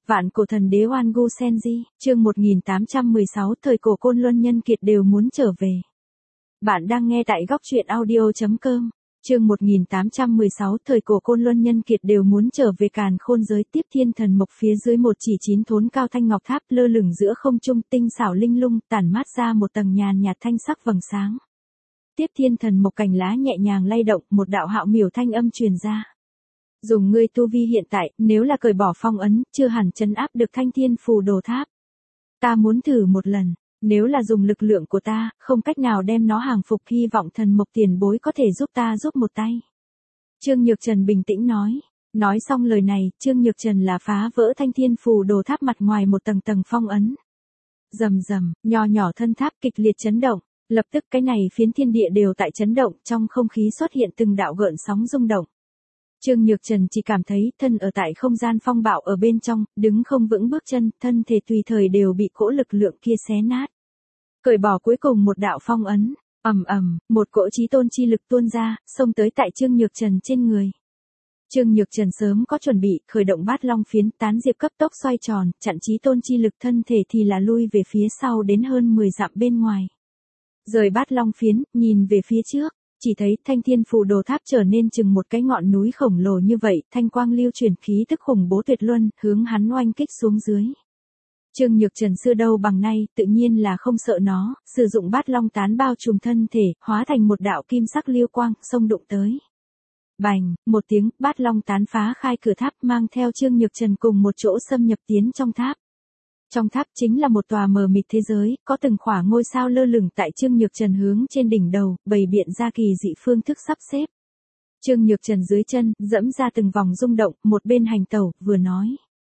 Vạn cổ thần đế Oan Gu Senji, chương 1816 thời cổ Côn Luân nhân kiệt đều muốn trở về. Bạn đang nghe tại góc truyện audio.com, chương 1816 thời cổ Côn Luân nhân kiệt đều muốn trở về Càn Khôn giới. Tiếp Thiên Thần Mộc phía dưới một chỉ 9 thốn cao thanh ngọc tháp lơ lửng giữa không trung, tinh xảo linh lung, tản mát ra một tầng nhàn nhạt thanh sắc vầng sáng. Tiếp Thiên Thần Mộc cành lá nhẹ nhàng lay động, một đạo hạo miểu thanh âm truyền ra. Dùng ngươi tu vi hiện tại, nếu là cởi bỏ phong ấn, chưa hẳn trấn áp được Thanh Thiên Phù Đồ Tháp. Ta muốn thử một lần, nếu là dùng lực lượng của ta, không cách nào đem nó hàng phục, hy vọng Thần Mộc tiền bối có thể giúp ta giúp một tay. Trương Nhược Trần bình tĩnh nói. Nói xong lời này, Trương Nhược Trần là phá vỡ Thanh Thiên Phù Đồ Tháp mặt ngoài một tầng tầng phong ấn. Rầm rầm, nho nhỏ thân tháp kịch liệt chấn động, lập tức cái này phiến thiên địa đều tại chấn động, trong không khí xuất hiện từng đạo gợn sóng rung động. Trương Nhược Trần chỉ cảm thấy thân ở tại không gian phong bạo ở bên trong, đứng không vững bước chân, thân thể tùy thời đều bị cỗ lực lượng kia xé nát. Cởi bỏ cuối cùng một đạo phong ấn, ầm ầm, một cỗ chí tôn chi lực tuôn ra, xông tới tại Trương Nhược Trần trên người. Trương Nhược Trần sớm có chuẩn bị, khởi động Bát Long phiến, tán diệp cấp tốc xoay tròn, chặn chí tôn chi lực, thân thể thì là lui về phía sau đến hơn 10 dặm bên ngoài. Rời Bát Long phiến, nhìn về phía trước. Chỉ thấy Thanh Thiên Phù Đồ Tháp trở nên chừng một cái ngọn núi khổng lồ như vậy, thanh quang lưu chuyển, khí tức khủng bố tuyệt luân, hướng hắn oanh kích xuống dưới. Trương Nhược Trần xưa đâu bằng nay, tự nhiên là không sợ nó, sử dụng Bát Long tán bao trùm thân thể, hóa thành một đạo kim sắc lưu quang, xông đụng tới. Bành, một tiếng, Bát Long tán phá khai cửa tháp, mang theo Trương Nhược Trần cùng một chỗ xâm nhập tiến trong tháp. Trong tháp chính là một tòa mờ mịt thế giới, có từng khỏa ngôi sao lơ lửng tại Trương Nhược Trần hướng trên đỉnh đầu, bày biện ra kỳ dị phương thức sắp xếp. Trương Nhược Trần dưới chân, dẫm ra từng vòng rung động, một bên hành tẩu, vừa nói.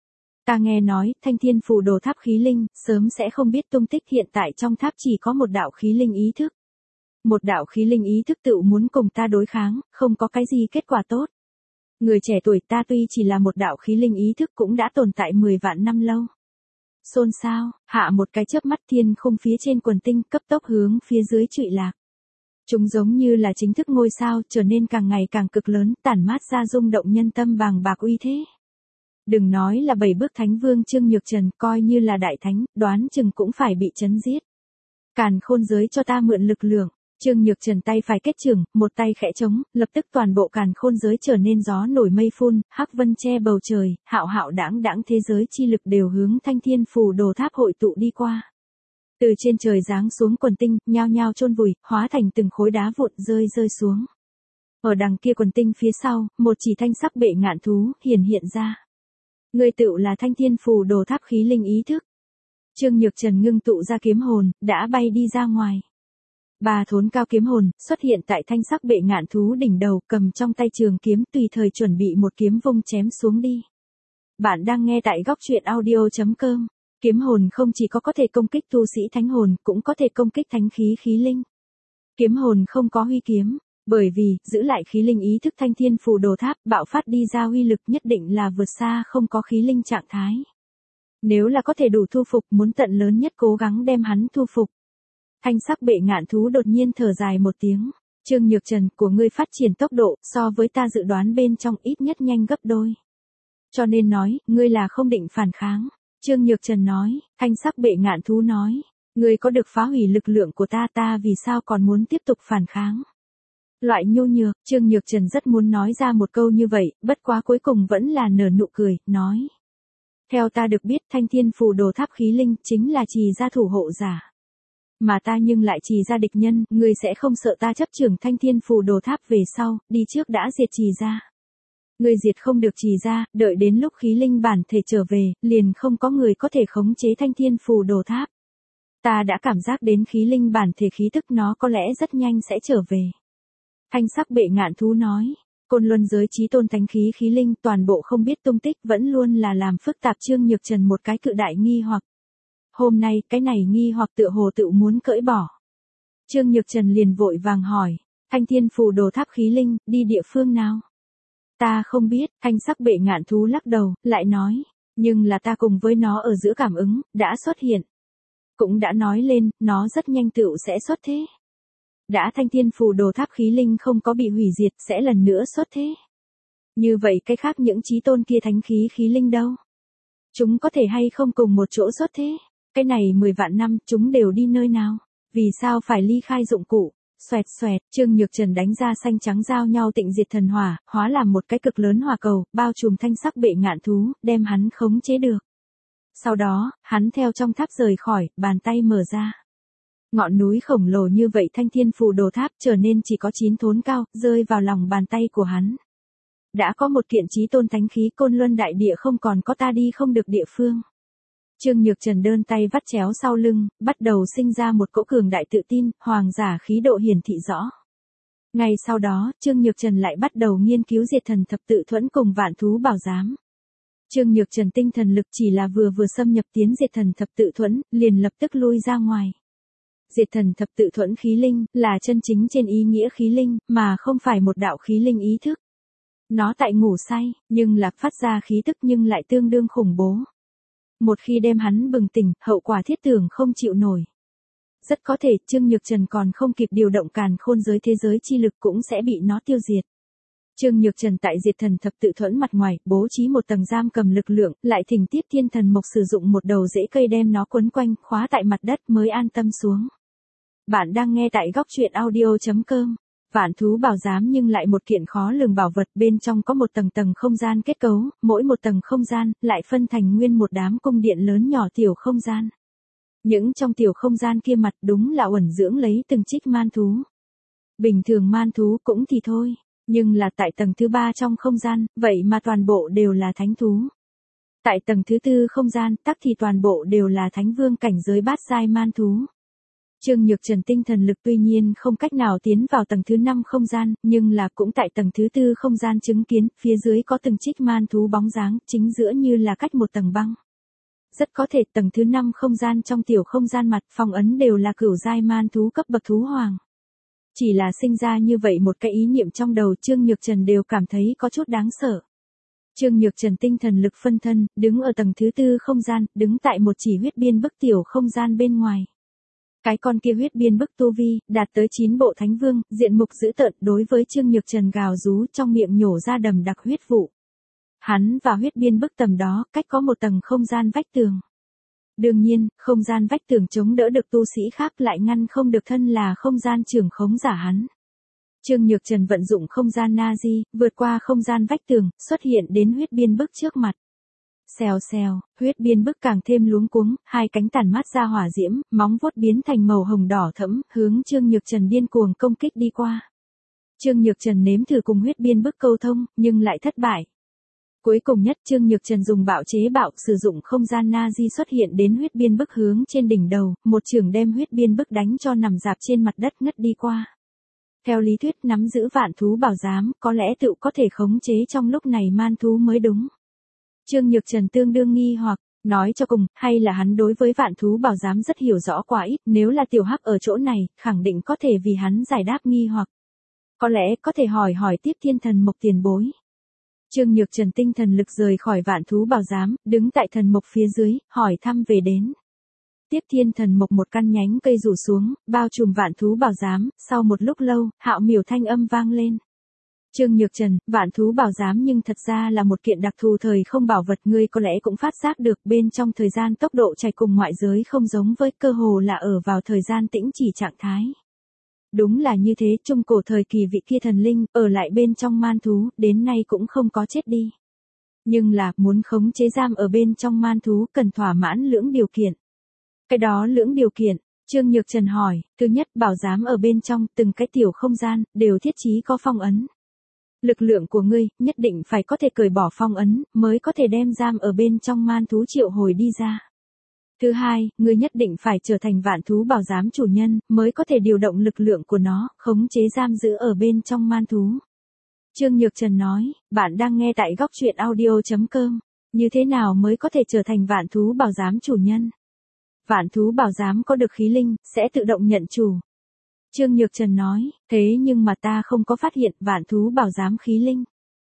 Ta nghe nói, Thanh Thiên Phù Đồ Tháp khí linh, sớm sẽ không biết tung tích, hiện tại trong tháp chỉ có một đạo khí linh ý thức. Một đạo khí linh ý thức tự muốn cùng ta đối kháng, không có cái gì kết quả tốt. Người trẻ tuổi ta tuy chỉ là một đạo khí linh ý thức cũng đã tồn tại 10 vạn năm lâu. Xôn xao, hạ một cái chớp mắt, thiên khung phía trên quần tinh cấp tốc hướng phía dưới trụy lạc. Chúng giống như là chính thức ngôi sao, trở nên càng ngày càng cực lớn, tản mát ra rung động nhân tâm bàng bạc uy thế. Đừng nói là 7 bước thánh vương Trương Nhược Trần, coi như là đại thánh, đoán chừng cũng phải bị chấn giết. Càn Khôn giới cho ta mượn lực lượng. Trương Nhược Trần tay phải kết chưởng, một tay khẽ trống, lập tức toàn bộ Càn Khôn giới trở nên gió nổi mây phun, hắc vân che bầu trời, hạo hạo đãng đãng thế giới chi lực đều hướng Thanh Thiên Phù Đồ Tháp hội tụ đi qua. Từ trên trời giáng xuống quần tinh, nhao nhao chôn vùi, hóa thành từng khối đá vụn rơi xuống. Ở đằng kia quần tinh phía sau, một chỉ thanh sắc bệ ngạn thú hiện ra. Người tựu là Thanh Thiên Phù Đồ Tháp khí linh ý thức. Trương Nhược Trần ngưng tụ ra kiếm hồn, đã bay đi ra ngoài. 3 thốn cao kiếm hồn, xuất hiện tại thanh sắc bệ ngạn thú đỉnh đầu, cầm trong tay trường kiếm, tùy thời chuẩn bị một kiếm vung chém xuống đi. Bạn đang nghe tại góc truyện audio.com. Kiếm hồn không chỉ có thể công kích tu sĩ thánh hồn, cũng có thể công kích thánh khí khí linh. Kiếm hồn không có huy kiếm, bởi vì, giữ lại khí linh ý thức Thanh Thiên Phù Đồ Tháp, bạo phát đi ra huy lực nhất định là vượt xa không có khí linh trạng thái. Nếu là có thể đủ thu phục, muốn tận lớn nhất cố gắng đem hắn thu phục. Thanh sắc bệ ngạn thú đột nhiên thở dài một tiếng. Trương Nhược Trần, của ngươi phát triển tốc độ, so với ta dự đoán bên trong ít nhất nhanh gấp đôi. Cho nên nói, ngươi là không định phản kháng. Trương Nhược Trần nói, thanh sắc bệ ngạn thú nói. Ngươi có được phá hủy lực lượng của ta vì sao còn muốn tiếp tục phản kháng. Loại nhu nhược, Trương Nhược Trần rất muốn nói ra một câu như vậy, bất quá cuối cùng vẫn là nở nụ cười, nói. Theo ta được biết, Thanh Thiên Phù Đồ Tháp khí linh chính là trì gia thủ hộ giả. Mà ta nhưng lại trì gia địch nhân, ngươi sẽ không sợ ta chấp trưởng Thanh Thiên Phù Đồ Tháp về sau, đi trước đã diệt trì gia. Ngươi diệt không được trì gia, đợi đến lúc khí linh bản thể trở về, liền không có người có thể khống chế Thanh Thiên Phù Đồ Tháp. Ta đã cảm giác đến khí linh bản thể khí tức nó có lẽ rất nhanh sẽ trở về. Thanh sắc bệ ngạn thú nói, Côn Luân giới chí tôn thánh khí khí linh toàn bộ không biết tung tích, vẫn luôn là làm phức tạp Trương Nhược Trần một cái cự đại nghi hoặc. Hôm nay, cái này nghi hoặc tựa hồ tự muốn cởi bỏ. Trương Nhược Trần liền vội vàng hỏi, Thanh Thiên Phù Đồ Tháp khí linh, đi địa phương nào? Ta không biết, thanh sắc bệ ngạn thú lắc đầu, lại nói, nhưng là ta cùng với nó ở giữa cảm ứng, đã xuất hiện. Cũng đã nói lên, nó rất nhanh tựu sẽ xuất thế. Đã Thanh Thiên Phù Đồ Tháp khí linh không có bị hủy diệt, sẽ lần nữa xuất thế. Như vậy cái khác những chí tôn kia thánh khí khí linh đâu? Chúng có thể hay không cùng một chỗ xuất thế? Cái này 10 vạn năm, chúng đều đi nơi nào? Vì sao phải ly khai dụng cụ? Xoẹt xoẹt, Trương Nhược Trần đánh ra xanh trắng giao nhau tịnh diệt thần hỏa, hóa làm một cái cực lớn hỏa cầu, bao trùm thanh sắc bệ ngạn thú, đem hắn khống chế được. Sau đó, hắn theo trong tháp rời khỏi, bàn tay mở ra. Ngọn núi khổng lồ như vậy thanh thiên phù đồ tháp trở nên chỉ có 9 thốn cao, rơi vào lòng bàn tay của hắn. Đã có một kiện chí tôn thánh khí Côn Luân đại địa không còn có ta đi không được địa phương. Trương Nhược Trần đơn tay vắt chéo sau lưng, bắt đầu sinh ra một cỗ cường đại tự tin, hoàng giả khí độ hiển thị rõ. Ngay sau đó, Trương Nhược Trần lại bắt đầu nghiên cứu diệt thần thập tự thuẫn cùng vạn thú bảo giám. Trương Nhược Trần tinh thần lực chỉ là vừa xâm nhập tiến diệt thần thập tự thuẫn, liền lập tức lui ra ngoài. Diệt thần thập tự thuẫn khí linh, là chân chính trên ý nghĩa khí linh, mà không phải một đạo khí linh ý thức. Nó tại ngủ say, nhưng là phát ra khí tức nhưng lại tương đương khủng bố. Một khi đem hắn bừng tỉnh, hậu quả thiết tưởng không chịu nổi. Rất có thể Trương Nhược Trần còn không kịp điều động càn khôn giới thế giới chi lực cũng sẽ bị nó tiêu diệt. Trương Nhược Trần tại diệt thần thập tự thuẫn mặt ngoài, bố trí một tầng giam cầm lực lượng, lại thỉnh Tiếp Thiên Thần Mộc sử dụng một đầu rễ cây đem nó quấn quanh, khóa tại mặt đất mới an tâm xuống. Bạn đang nghe tại góc truyện audio.com. Vạn thú bảo giám nhưng lại một kiện khó lường bảo vật, bên trong có một tầng tầng không gian kết cấu, mỗi một tầng không gian lại phân thành nguyên một đám cung điện lớn nhỏ tiểu không gian. Những trong tiểu không gian kia mặt đúng là uẩn dưỡng lấy từng trích man thú. Bình thường man thú cũng thì thôi, nhưng là tại tầng thứ 3 trong không gian, vậy mà toàn bộ đều là thánh thú. Tại tầng thứ 4 không gian, tắc thì toàn bộ đều là thánh vương cảnh giới bát giai man thú. Trương Nhược Trần tinh thần lực tuy nhiên không cách nào tiến vào tầng thứ 5 không gian, nhưng là cũng tại tầng thứ 4 không gian chứng kiến, phía dưới có từng trích man thú bóng dáng, chính giữa như là cách một tầng băng. Rất có thể tầng thứ 5 không gian trong tiểu không gian mặt phong ấn đều là cửu giai man thú cấp bậc thú hoàng. Chỉ là sinh ra như vậy một cái ý niệm trong đầu Trương Nhược Trần đều cảm thấy có chút đáng sợ. Trương Nhược Trần tinh thần lực phân thân, đứng ở tầng thứ 4 không gian, đứng tại một chỉ huyết biên bức tiểu không gian bên ngoài. Cái con kia huyết biên bức tu vi, đạt tới 9 bộ thánh vương, diện mục dữ tợn đối với Trương Nhược Trần gào rú trong miệng nhổ ra đầm đặc huyết vụ. Hắn và huyết biên bức tầm đó, cách có một tầng không gian vách tường. Đương nhiên, không gian vách tường chống đỡ được tu sĩ khác lại ngăn không được thân là không gian trưởng khống giả hắn. Trương Nhược Trần vận dụng không gian Nazi, vượt qua không gian vách tường, xuất hiện đến huyết biên bức trước mặt. Xèo xèo, huyết biên bức càng thêm luống cuống, hai cánh tản mát ra hỏa diễm, móng vuốt biến thành màu hồng đỏ thẫm, hướng Trương Nhược Trần điên cuồng công kích đi qua. Trương Nhược Trần nếm thử cùng huyết biên bức câu thông, nhưng lại thất bại. Cuối cùng nhất Trương Nhược Trần dùng bạo chế bạo sử dụng không gian Nazi xuất hiện đến huyết biên bức hướng trên đỉnh đầu, một chưởng đem huyết biên bức đánh cho nằm dạp trên mặt đất ngất đi qua. Theo lý thuyết nắm giữ vạn thú bảo giám, có lẽ tự có thể khống chế trong lúc này man thú mới đúng. Trương Nhược Trần tương đương nghi hoặc, nói cho cùng, hay là hắn đối với vạn thú bảo giám rất hiểu rõ quá ít, nếu là tiểu hắc ở chỗ này, khẳng định có thể vì hắn giải đáp nghi hoặc. Có lẽ có thể hỏi Tiếp Thiên Thần Mộc tiền bối. Trương Nhược Trần tinh thần lực rời khỏi vạn thú bảo giám, đứng tại thần mộc phía dưới, hỏi thăm về đến. Tiếp Thiên Thần Mộc một căn nhánh cây rủ xuống, bao trùm vạn thú bảo giám, sau một lúc lâu, hạo miểu thanh âm vang lên. Trương Nhược Trần, vạn thú bảo giám nhưng thật ra là một kiện đặc thù thời không bảo vật, ngươi có lẽ cũng phát giác được bên trong thời gian tốc độ chạy cùng ngoại giới không giống với, cơ hồ là ở vào thời gian tĩnh chỉ trạng thái. Đúng là như thế, trung cổ thời kỳ vị kia thần linh, ở lại bên trong man thú, đến nay cũng không có chết đi. Nhưng là, muốn khống chế giam ở bên trong man thú cần thỏa mãn lưỡng điều kiện. Cái đó lưỡng điều kiện, Trương Nhược Trần hỏi, thứ nhất bảo giám ở bên trong, từng cái tiểu không gian, đều thiết trí có phong ấn. Lực lượng của ngươi, nhất định phải có thể cởi bỏ phong ấn, mới có thể đem giam ở bên trong man thú triệu hồi đi ra. Thứ hai, ngươi nhất định phải trở thành vạn thú bảo giám chủ nhân, mới có thể điều động lực lượng của nó, khống chế giam giữ ở bên trong man thú. Trương Nhược Trần nói, bạn đang nghe tại góc truyện audio.com. Như thế nào mới có thể trở thành vạn thú bảo giám chủ nhân? Vạn thú bảo giám có được khí linh, sẽ tự động nhận chủ. Trương Nhược Trần nói, thế nhưng mà ta không có phát hiện vạn thú bảo giám khí linh.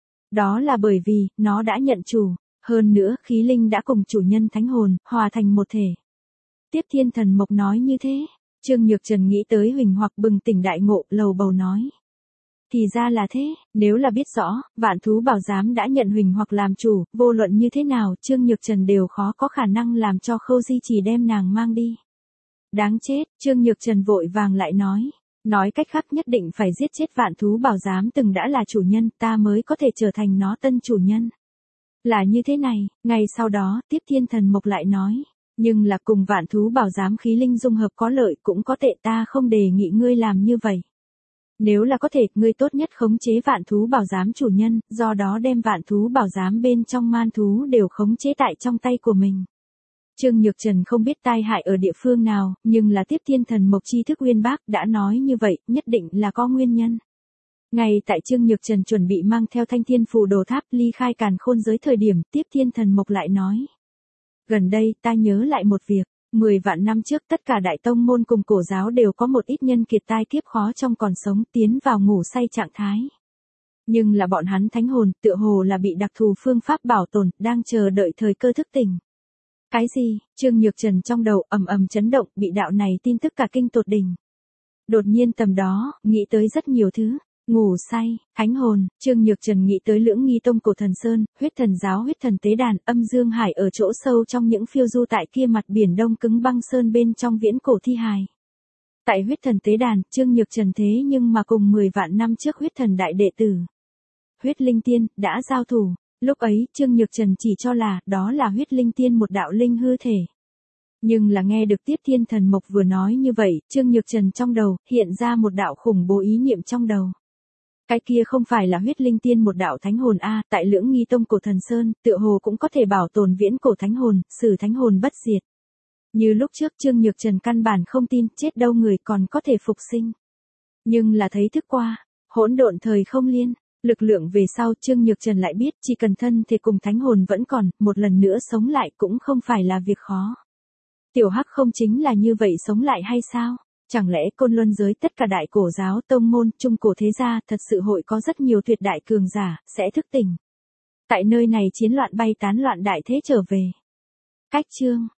Đó là bởi vì, nó đã nhận chủ. Hơn nữa, khí linh đã cùng chủ nhân thánh hồn, hòa thành một thể. Tiếp Thiên Thần Mộc nói như thế. Trương Nhược Trần nghĩ tới huỳnh hoặc bừng tỉnh đại ngộ, lầu bầu nói. Thì ra là thế, nếu là biết rõ, Vạn Thú Bảo Giám đã nhận Huỳnh hoặc làm chủ, vô luận như thế nào, Trương Nhược Trần đều khó có khả năng làm cho Khâu Di Chỉ đem nàng mang đi. Đáng chết, Trương Nhược Trần vội vàng lại nói. Nói cách khác nhất định phải giết chết Vạn Thú Bảo Giám từng đã là chủ nhân, ta mới có thể trở thành nó tân chủ nhân. Là như thế này, ngày sau đó, Tiếp Thiên Thần Mộc lại nói. Nhưng là cùng Vạn Thú Bảo Giám khí linh dung hợp có lợi cũng có tệ, ta không đề nghị ngươi làm như vậy. Nếu là có thể, ngươi tốt nhất khống chế Vạn Thú Bảo Giám chủ nhân, do đó đem Vạn Thú Bảo Giám bên trong man thú đều khống chế tại trong tay của mình. Trương Nhược Trần không biết tai hại ở địa phương nào, nhưng là Tiếp Thiên Thần Mộc tri thức uyên bác đã nói như vậy, nhất định là có nguyên nhân. Ngay tại Trương Nhược Trần chuẩn bị mang theo Thanh Thiên Phù Đồ Tháp ly khai Càn Khôn giới thời điểm, Tiếp Thiên Thần Mộc lại nói. Gần đây ta nhớ lại một việc, 10 vạn năm trước tất cả đại tông môn cùng cổ giáo đều có một ít nhân kiệt tai kiếp khó trong còn sống tiến vào ngủ say trạng thái. Nhưng là bọn hắn thánh hồn tựa hồ là bị đặc thù phương pháp bảo tồn, đang chờ đợi thời cơ thức tỉnh. Cái gì? Trương Nhược Trần trong đầu ầm ầm chấn động, bị đạo này tin tức cả kinh tột đỉnh. Đột nhiên tầm đó, nghĩ tới rất nhiều thứ. Ngủ say, thánh hồn, Trương Nhược Trần nghĩ tới Lưỡng Nghi Tông Cổ Thần Sơn, Huyết Thần Giáo, Huyết Thần Tế Đàn, Âm Dương Hải ở chỗ sâu trong những phiêu du tại kia mặt biển đông cứng băng sơn bên trong viễn cổ thi hài. Tại Huyết Thần Tế Đàn, Trương Nhược Trần thế nhưng mà cùng 10 vạn năm trước Huyết Thần đại đệ tử Huyết Linh Tiên đã giao thủ. Lúc ấy, Trương Nhược Trần chỉ cho là đó là Huyết Linh Tiên một đạo linh hư thể. Nhưng là nghe được Tiếp Thiên Thần Mộc vừa nói như vậy, Trương Nhược Trần trong đầu hiện ra một đạo khủng bố ý niệm trong đầu. Cái kia không phải là Huyết Linh Tiên một đạo thánh hồn a, tại Lưỡng Nghi Tông Cổ Thần Sơn, tựa hồ cũng có thể bảo tồn viễn cổ thánh hồn, xử thánh hồn bất diệt. Như lúc trước Trương Nhược Trần căn bản không tin, chết đâu người còn có thể phục sinh. Nhưng là thấy thức qua, hỗn độn thời không liên, lực lượng về sau Trương Nhược Trần lại biết, chỉ cần thân thể cùng thánh hồn vẫn còn, một lần nữa sống lại cũng không phải là việc khó. Tiểu Hắc không chính là như vậy sống lại hay sao? Chẳng lẽ Côn Luân giới tất cả đại cổ giáo tông môn trung cổ thế gia thật sự hội có rất nhiều tuyệt đại cường giả, sẽ thức tỉnh. Tại nơi này chiến loạn bay tán loạn đại thế trở về. Cách chương